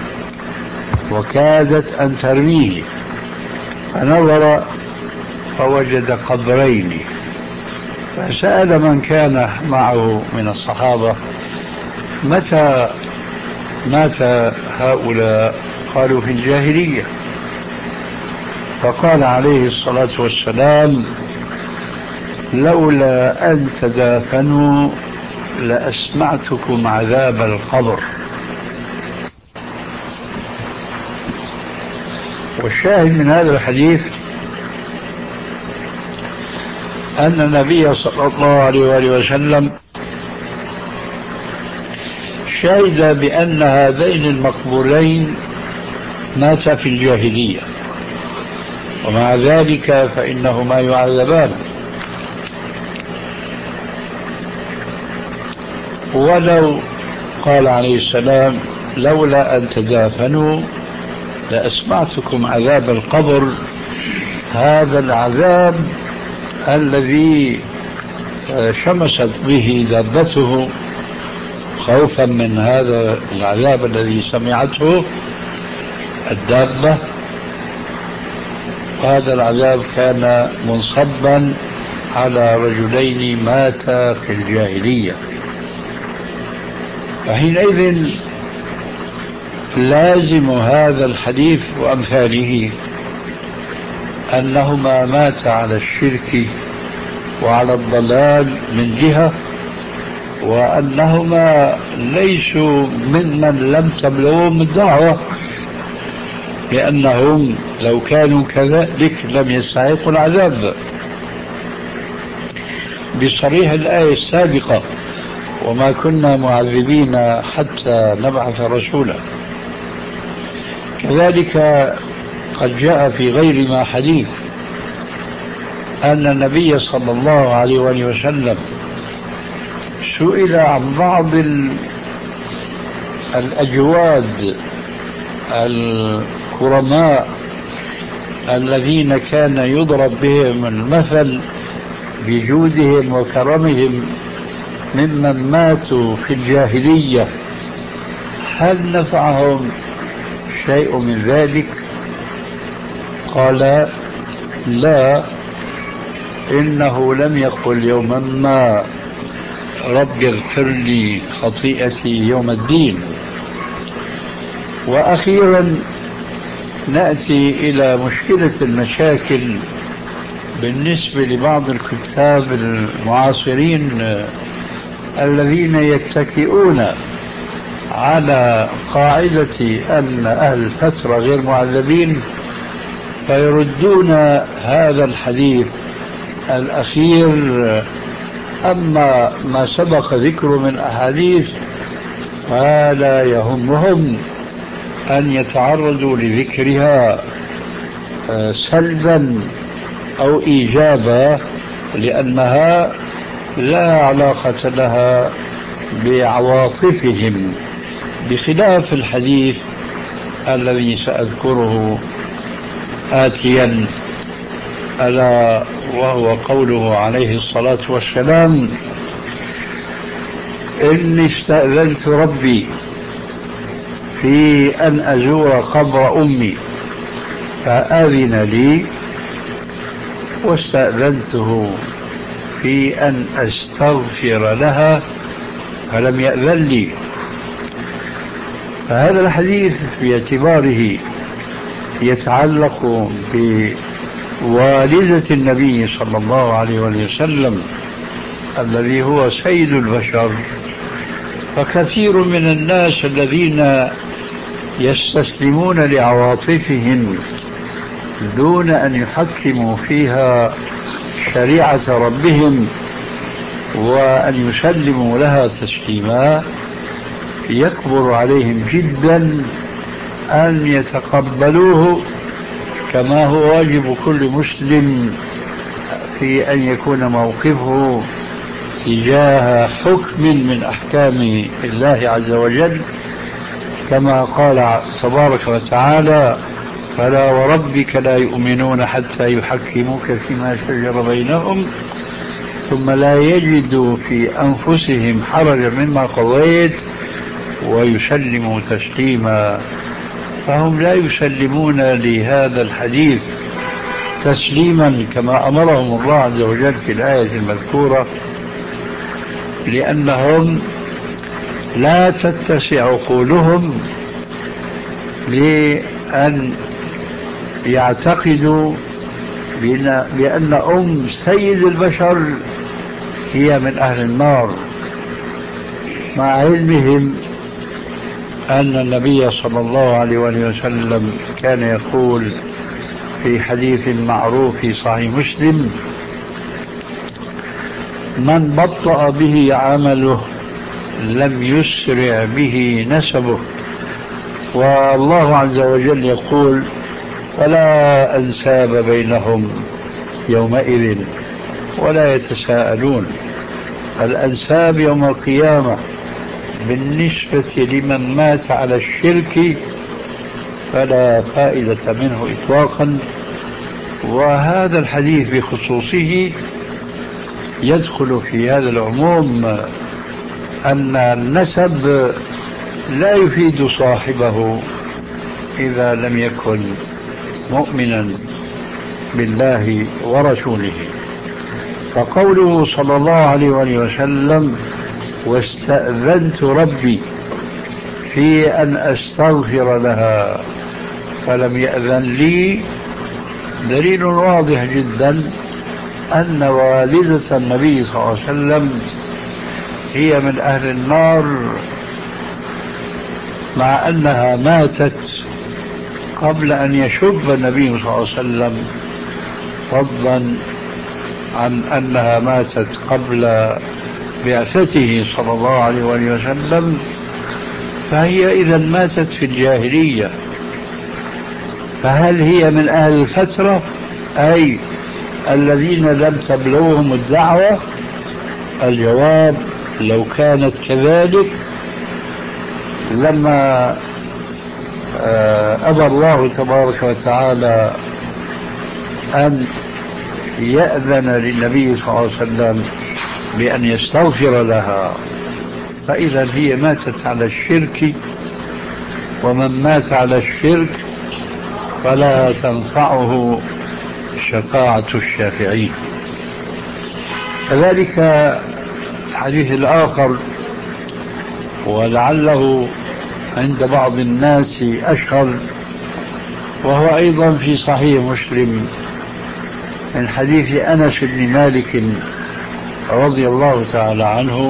وكادت أن ترميه، فنظر فوجد قبرين، فسأل من كان معه من الصحابة متى مات هؤلاء؟ قالوا في الجاهلية. فقال عليه الصلاة والسلام لولا أن تدافنوا لأسمعتكم عذاب القبر. والشاهد من هذا الحديث أن النبي صلى الله عليه وآله وسلم شهد بأن هذين المقبورين ماتا في الجاهلية، ومع ذلك فإنهما يعذبان. ولو قال عليه السلام لولا أن تدافنوا لأسمعتكم عذاب القبر، هذا العذاب الذي شمست به دابته خوفا من هذا العذاب الذي سمعته الدابة، هذا العذاب كان منصبا على رجلين ماتا في الجاهلية. فحينئذ لازم هذا الحديث وأمثاله أنهما ماتا على الشرك وعلى الضلال من جهة، وأنهما ليسوا ممن لم تبلغهم الدعوة، لأنهم لو كانوا كذلك لم يستحقوا العذاب بصريح الآية السابقة وما كنا معذبين حتى نبعث رسولا. كذلك قد جاء في غير ما حديث أن النبي صلى الله عليه وسلم سئل عن بعض الأجواد الكرماء الذين كان يضرب بهم المثل بجودهم وكرمهم ممن ماتوا في الجاهلية، هل نفعهم شيء من ذلك؟ قال لا، إنه لم يقل يوما ما رب اغفر لي خطيئتي يوم الدين. وأخيرا نأتي إلى مشكلة المشاكل بالنسبة لبعض الكتاب المعاصرين الذين يتكئون على قاعدة أن أهل الفترة غير معذبين، فيردون هذا الحديث الأخير. أما ما سبق ذكره من أحاديث فلا يهمهم أن يتعرضوا لذكرها سلبا أو إيجابا، لأنها لا علاقة لها بعواطفهم، بخلاف الحديث الذي سأذكره آتيا، ألا وهو قوله عليه الصلاة والسلام إني استأذنت ربي في أن أزور قبر أمي فأذن لي، واستأذنته في أن أستغفر لها فلم يأذن لي. فهذا الحديث باعتباره يتعلق بوالدة النبي صلى الله عليه وسلم الذي هو سيد البشر، فكثير من الناس الذين يستسلمون لعواطفهم دون أن يحكموا فيها شريعة ربهم وأن يسلموا لها تسليما، يكبر عليهم جدا أن يتقبلوه كما هو واجب كل مسلم في أن يكون موقفه تجاه حكم من أحكام الله عز وجل، كما قال تبارك وتعالى فلا وربك لا يؤمنون حتى يحكموك فيما شجر بينهم ثم لا يجدوا في أنفسهم حرجا مما قضيت ويسلموا تسليما. فهم لا يسلمون لهذا الحديث تسليما كما أمرهم الله عز وجل في الآية المذكورة، لأنهم لا تتسع عقولهم لأن يعتقدوا بأن أم سيد البشر هي من أهل النار، مع علمهم أن النبي صلى الله عليه وسلم كان يقول في حديث معروف في صحيح مسلم: من بطأ به عمله لم يسرع به نسبه. والله عز وجل يقول: فلا أنساب بينهم يومئذ ولا يتساءلون. الأنساب يوم القيامة بالنسبة لمن مات على الشرك فلا فائدة منه إطلاقا. وهذا الحديث بخصوصه يدخل في هذا العموم أن النسب لا يفيد صاحبه إذا لم يكن مؤمنا بالله ورسوله. فقوله صلى الله عليه وسلم: واستأذنت ربي في أن أستغفر لها فلم يأذن لي، دليل واضح جدا أن والدة النبي صلى الله عليه وسلم هي من أهل النار، مع أنها ماتت قبل أن يشب النبي صلى الله عليه وسلم، فضلا عن أنها ماتت قبل بعثته صلى الله عليه وسلم، فهي إذا ماتت في الجاهلية. فهل هي من أهل الفترة، أي الذين لم تبلغهم الدعوة؟ الجواب: لو كانت كذلك لما أبى الله تبارك وتعالى أن يأذن للنبي صلى الله عليه وسلم بأن يستغفر لها. فإذا هي ماتت على الشرك، ومن مات على الشرك فلا تنفعه شفاعة الشافعين. كذلك الحديث الآخر، ولعله عند بعض الناس أشهر، وهو أيضا في صحيح مسلم من حديث أنس بن مالك رضي الله تعالى عنه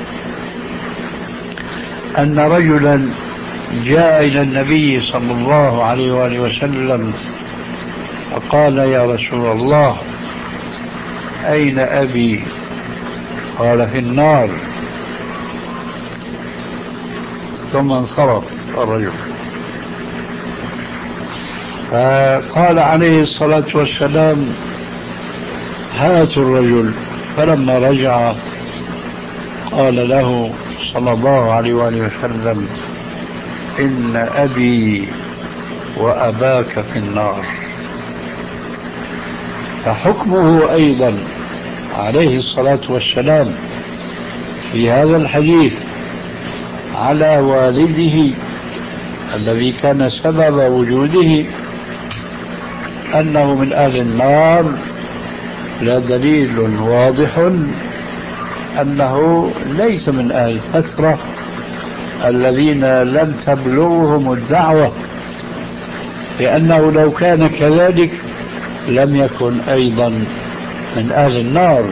أن رجلا جاء إلى النبي صلى الله عليه وآله وسلم فقال: يا رسول الله، أين أبي؟ قال: في النار. ثم انصرف الرجل. فقال عليه الصلاة والسلام: هاتوا الرجل. فلما رجع قال له صلى الله عليه وآله وسلم: إن أبي وأباك في النار. فحكمه أيضا عليه الصلاة والسلام في هذا الحديث على والده الذي كان سبب وجوده أنه من أهل النار، لا دليل واضح أنه ليس من أهل الفترة الذين لم تبلغهم الدعوة، لأنه لو كان كذلك لم يكن أيضا من أهل النار.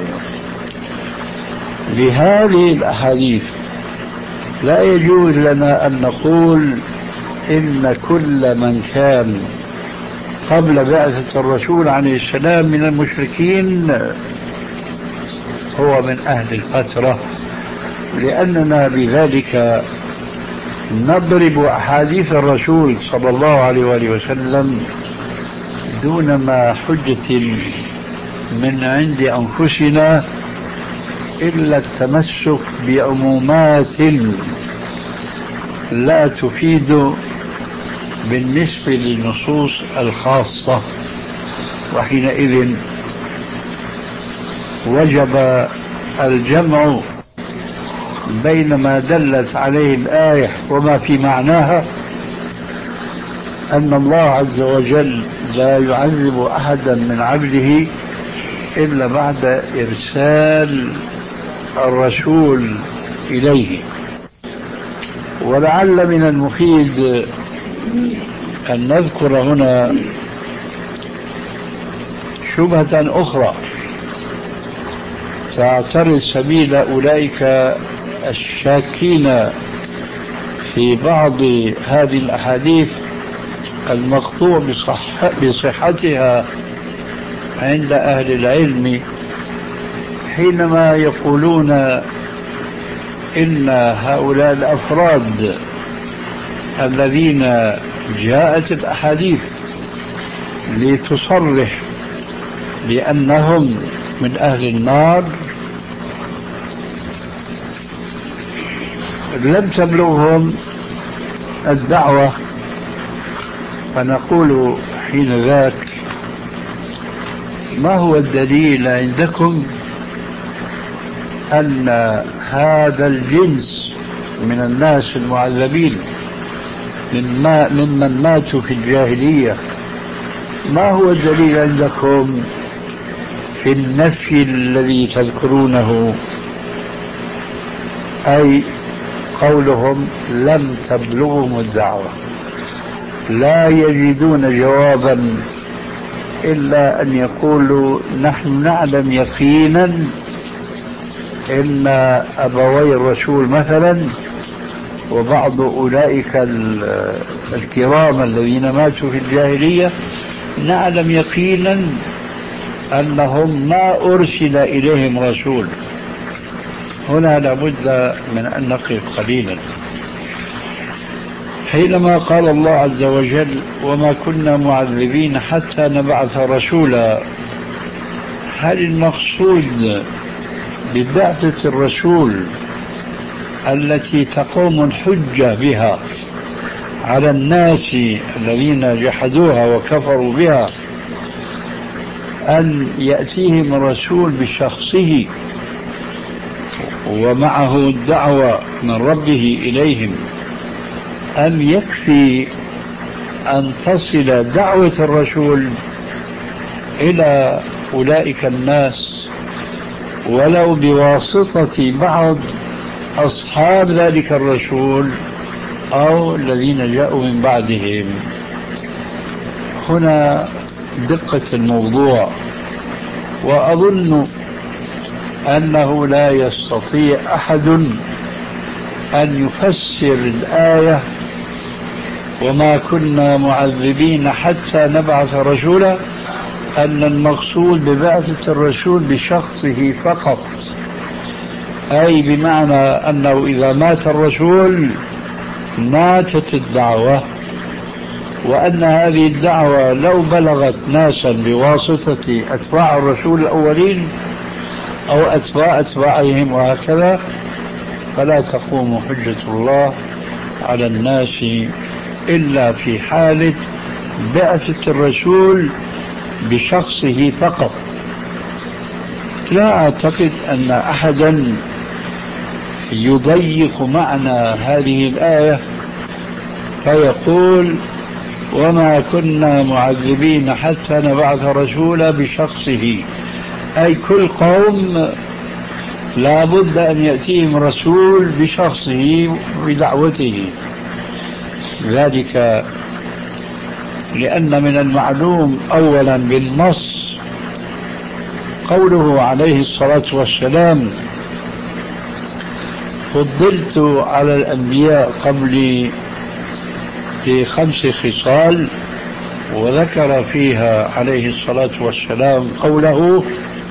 لهذه الأحاديث لا يجوز لنا أن نقول إن كل من كان قبل بعثة الرسول عليه السلام من المشركين هو من أهل الفترة، لأننا بذلك نضرب أحاديث الرسول صلى الله عليه وآله وسلم دون ما حجة من عند أنفسنا إلا التمسك بعمومات لا تفيد بالنسبة للنصوص الخاصة، وحينئذ وجب الجمع بين ما دلت عليه الآية وما في معناها، أن الله عز وجل لا يعذب أحدا من عبده إلا بعد إرسال الرسول إليه. ولعل من المفيد أن نذكر هنا شبهة أخرى تعترض سبيل أولئك الشاكين في بعض هذه الأحاديث المقطوع بصح بصحتها عند أهل العلم، حينما يقولون إن هؤلاء الأفراد الذين جاءت الأحاديث لتصرح بأنهم من أهل النار لم تبلغهم الدعوة، فنقول حين ذاك: ما هو الدليل عندكم أن هذا الجنس من الناس المعذبين ممن ماتوا في الجاهلية، ما هو الدليل عندكم في النفي الذي تذكرونه، أي قولهم لم تبلغهم الدعوة؟ لا يجدون جوابا إلا أن يقولوا: نحن نعلم يقينا إن أبوي الرسول مثلا وبعض أولئك الكرام الذين ماتوا في الجاهلية نعلم يقينا أنهم ما أرسل إليهم رسول. هنا لابد من أن نقف قليلا. حينما قال الله عز وجل: وما كنا معذبين حتى نبعث رسولا، هل المقصود ببعثة الرسول التي تقوم الحجة بها على الناس الذين جحدوها وكفروا بها أن يأتيهم الرسول بشخصه ومعه الدعوة من ربه إليهم، أم يكفي أن تصل دعوة الرسول إلى أولئك الناس ولو بواسطة بعض أصحاب ذلك الرسول أو الذين جاءوا من بعدهم؟ هنا دقة الموضوع، وأظن أنه لا يستطيع أحد أن يفسر الآية وما كنا معذبين حتى نبعث رسولا أن المقصود ببعثة الرسول بشخصه فقط، أي بمعنى أنه إذا مات الرسول ماتت الدعوة، وأن هذه الدعوة لو بلغت ناسا بواسطة أتباع الرسول الأولين أو أتباع أتباعهم وهكذا فلا تقوم حجة الله على الناس إلا في حالة بعثة الرسول بشخصه فقط. لا أعتقد أن أحدا يضيق معنى هذه الآية فيقول: وما كنا معذبين حتى نبعث رسولا بشخصه، أي كل قوم لا بد أن يأتيهم رسول بشخصه بدعوته. ذلك لأن من المعلوم أولا بالنص قوله عليه الصلاة والسلام: فضلت على الأنبياء قبلي بخمس خصال، وذكر فيها عليه الصلاة والسلام قوله: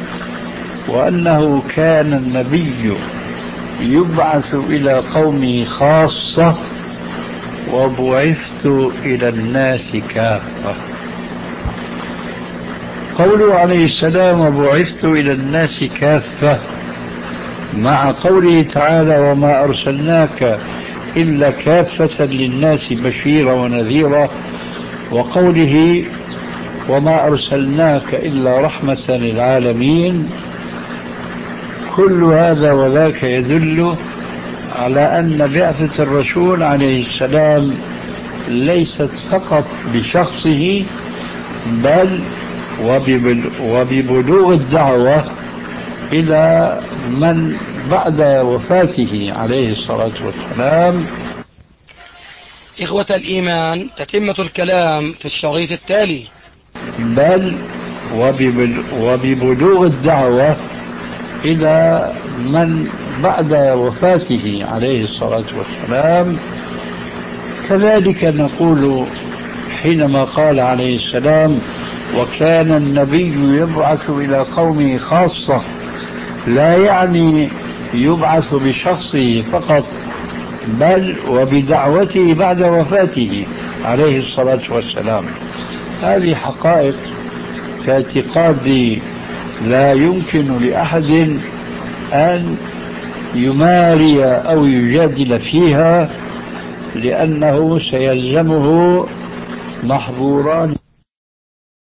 وأنه كان النبي يبعث إلى قومه خاصة وبعثت إلى الناس كافة. قوله عليه السلام: وبعثت إلى الناس كافة، مع قوله تعالى: وما أرسلناك إلا كافة للناس بشيرا ونذيرا، وقوله: وما أرسلناك إلا رحمة للعالمين، كل هذا وذاك يدل على أن بعثة الرسول عليه السلام ليست فقط بشخصه بل وببلوغ الدعوة إلى من بعد وفاته عليه الصلاة والسلام. إخوة الإيمان، تتمة الكلام في الشريط التالي. بل وببلوغ الدعوة إلى من بعد وفاته عليه الصلاة والسلام. كذلك نقول حينما قال عليه السلام: وكان النبي يبعث إلى قومه خاصة، لا يعني يبعث بشخصه فقط بل وبدعوته بعد وفاته عليه الصلاة والسلام. هذه حقائق في اعتقادي لا يمكن لأحد أن يماري أو يجادل فيها، لأنه سيلزمه محظوران